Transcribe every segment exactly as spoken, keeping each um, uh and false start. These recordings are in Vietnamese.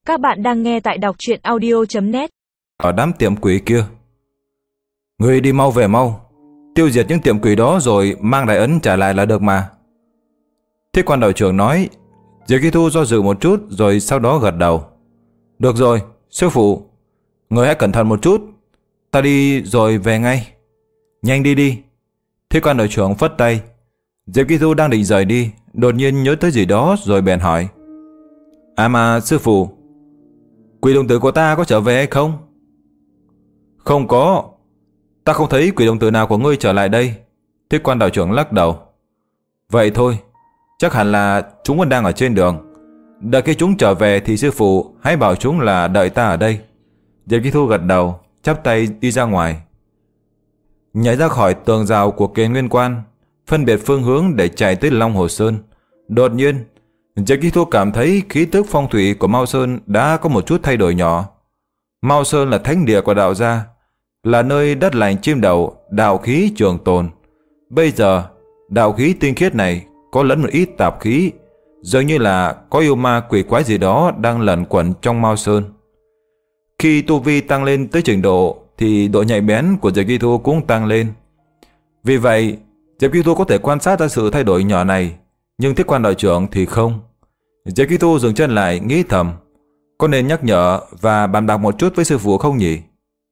Các bạn đang nghe tại đọc truyện audio chấm net. Ở đám tiệm quỷ kia, người đi mau về mau, tiêu diệt những tiệm quỷ đó rồi mang đại ấn trả lại là được mà. Thiết quan đạo trưởng nói. Diệp Kỳ Thu do dự một chút rồi sau đó gật đầu. Được rồi, sư phụ, người hãy cẩn thận một chút, ta đi rồi về ngay. Nhanh đi đi. Thiết quan đạo trưởng phất tay. Diệp Kỳ Thu đang định rời đi, đột nhiên nhớ tới gì đó rồi bèn hỏi. À mà sư phụ, quỷ đồng tử của ta có trở về hay không? Không có, ta không thấy quỷ đồng tử nào của ngươi trở lại đây. Thiết quan đạo trưởng lắc đầu. Vậy thôi, chắc hẳn là chúng vẫn đang ở trên đường. Đợi khi chúng trở về thì sư phụ hãy bảo chúng là đợi ta ở đây. Diệp Kỳ Thu gật đầu, chắp tay đi ra ngoài. Nhảy ra khỏi tường rào của Kiền Nguyên Quan, phân biệt phương hướng để chạy tới Long Hồ Sơn. Đột nhiên, Diệp Kỳ Thu cảm thấy khí tức phong thủy của Mao Sơn đã có một chút thay đổi nhỏ. Mao Sơn là thánh địa của đạo gia, là nơi đất lành chim đậu, đạo khí trường tồn. Bây giờ, đạo khí tinh khiết này có lẫn một ít tạp khí, dường như là có yêu ma quỷ quái gì đó đang lẩn quẩn trong Mao Sơn. Khi tu vi tăng lên tới trình độ thì độ nhạy bén của Diệp Kỳ Thu cũng tăng lên. Vì vậy, Diệp Kỳ Thu có thể quan sát ra sự thay đổi nhỏ này, nhưng Thiết quan đạo trưởng thì không. Diệp Kỳ Thu dừng chân lại nghĩ thầm, có nên nhắc nhở và bàn bạc một chút với sư phụ không nhỉ?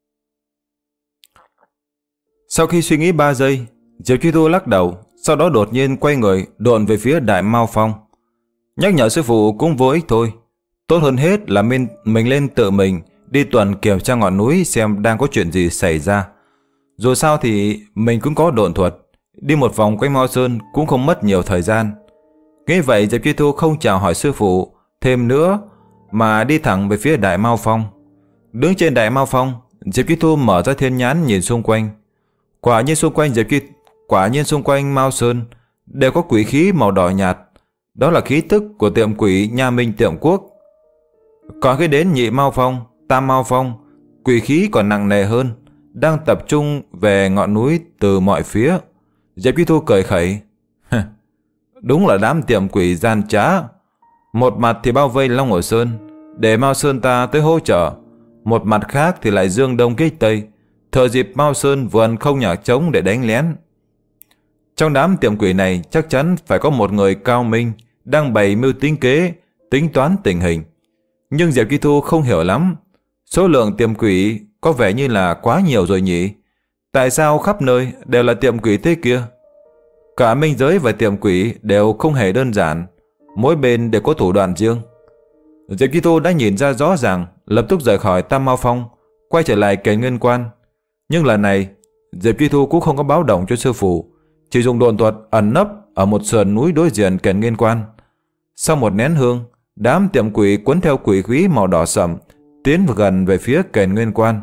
Sau khi suy nghĩ ba giây, Diệp Kỳ Thu lắc đầu, sau đó đột nhiên quay người độn về phía Đại Mao Phong. Nhắc nhở sư phụ cũng vô ích thôi, tốt hơn hết là mình, mình lên tự mình đi tuần kiểm tra ngọn núi xem đang có chuyện gì xảy ra. Dù sao thì mình cũng có độn thuật, đi một vòng quanh Mao Sơn cũng không mất nhiều thời gian. Nghĩ vậy, Diệp Kỳ Thu không chào hỏi sư phụ thêm nữa mà đi thẳng về phía Đại Mao Phong. Đứng trên Đại Mao Phong, Diệp Kỳ Thu mở ra thiên nhãn nhìn xung quanh. Quả nhiên xung quanh Diệp Kỳ quả nhiên xung quanh Mao Sơn đều có quỷ khí màu đỏ nhạt, đó là khí tức của tiệm quỷ Nha Minh Tiệm Quốc. Còn khi đến Nhị Mao Phong, Tam Mao Phong, quỷ khí còn nặng nề hơn, đang tập trung về ngọn núi từ mọi phía. Diệp Kỳ Thu cười khẩy. Đúng là đám tiệm quỷ gian trá. Một mặt thì bao vây Long Hồ Sơn để Mao Sơn ta tới hỗ trợ, một mặt khác thì lại dương đông kích tây, thừa dịp Mao Sơn vườn không nhạc trống để đánh lén. Trong đám tiệm quỷ này chắc chắn phải có một người cao minh đang bày mưu tính kế, tính toán tình hình. Nhưng Diệp Kỳ Thu không hiểu lắm, số lượng tiệm quỷ có vẻ như là quá nhiều rồi nhỉ? Tại sao khắp nơi đều là tiệm quỷ thế kia? Cả minh giới và tiệm quỷ đều không hề đơn giản, mỗi bên đều có thủ đoạn riêng. Diệp Kỳ Thu đã nhìn ra rõ ràng, lập tức rời khỏi Tam Mao Phong, quay trở lại Kiền Nguyên Quan. Nhưng lần này, Diệp Kỳ Thu cũng không có báo động cho sư phụ, chỉ dùng độn thuật ẩn nấp ở một sườn núi đối diện Kiền Nguyên Quan. Sau một nén hương, đám tiệm quỷ cuốn theo quỷ khí màu đỏ sẫm tiến gần về phía Kiền Nguyên Quan.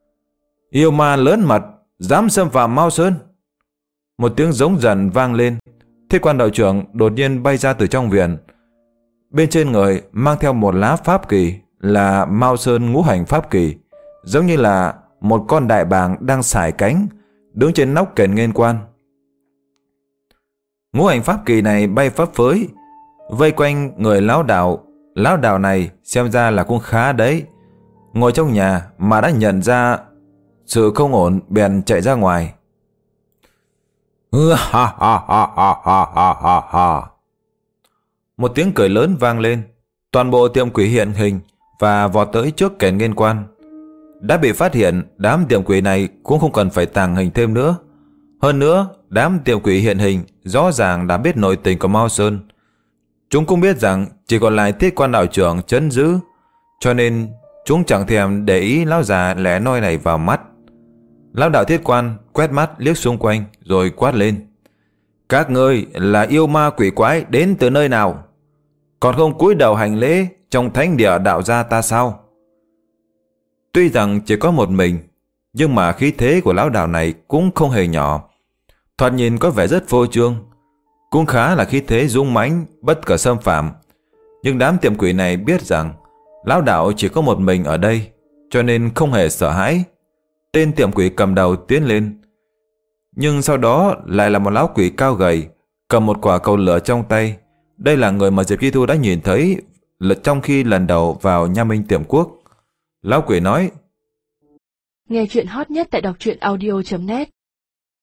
Yêu ma lớn mật, dám xâm phạm Mao Sơn! Một tiếng giống giận vang lên. Thiết quan đạo trưởng đột nhiên bay ra từ trong viện. Bên trên người mang theo một lá pháp kỳ, là Mao Sơn ngũ hành pháp kỳ, giống như là một con đại bàng đang sải cánh, đứng trên nóc Kiền Nguyên Quan. Ngũ hành pháp kỳ này bay phấp phới, vây quanh người lão đạo. Lão đạo này xem ra là cũng khá đấy, ngồi trong nhà mà đã nhận ra sự không ổn bèn chạy ra ngoài. Ha ha ha ha ha ha ha ha. Một tiếng cười lớn vang lên, toàn bộ tiệm quỷ hiện hình và vọt tới trước Kiền Nguyên Quan. Đã bị phát hiện, đám tiệm quỷ này cũng không cần phải tàng hình thêm nữa. Hơn nữa, đám tiệm quỷ hiện hình rõ ràng đã biết nội tình của Mao Sơn. Chúng cũng biết rằng chỉ còn lại Thiết quan đạo trưởng trấn giữ, cho nên chúng chẳng thèm để ý lão già lẻ loi này vào mắt. Lão đạo Thiết quan quét mắt liếc xung quanh rồi quát lên. Các ngươi là yêu ma quỷ quái đến từ nơi nào? Còn không cúi đầu hành lễ trong thánh địa đạo gia ta sao? Tuy rằng chỉ có một mình, nhưng mà khí thế của lão đạo này cũng không hề nhỏ. Thoạt nhìn có vẻ rất phô trương, cũng khá là khí thế dũng mãnh, bất可xâm phạm. Nhưng đám tiệm quỷ này biết rằng lão đạo chỉ có một mình ở đây, cho nên không hề sợ hãi. Tên tiệm quỷ cầm đầu tiến lên, nhưng sau đó lại là một lão quỷ cao gầy, cầm một quả cầu lửa trong tay. Đây là người mà Diệp Kỳ Thu đã nhìn thấy là trong khi lần đầu vào Nha Minh Tiệm Quốc. Lão quỷ nói: Nghe chuyện hot nhất tại đọc truyện audio chấm net.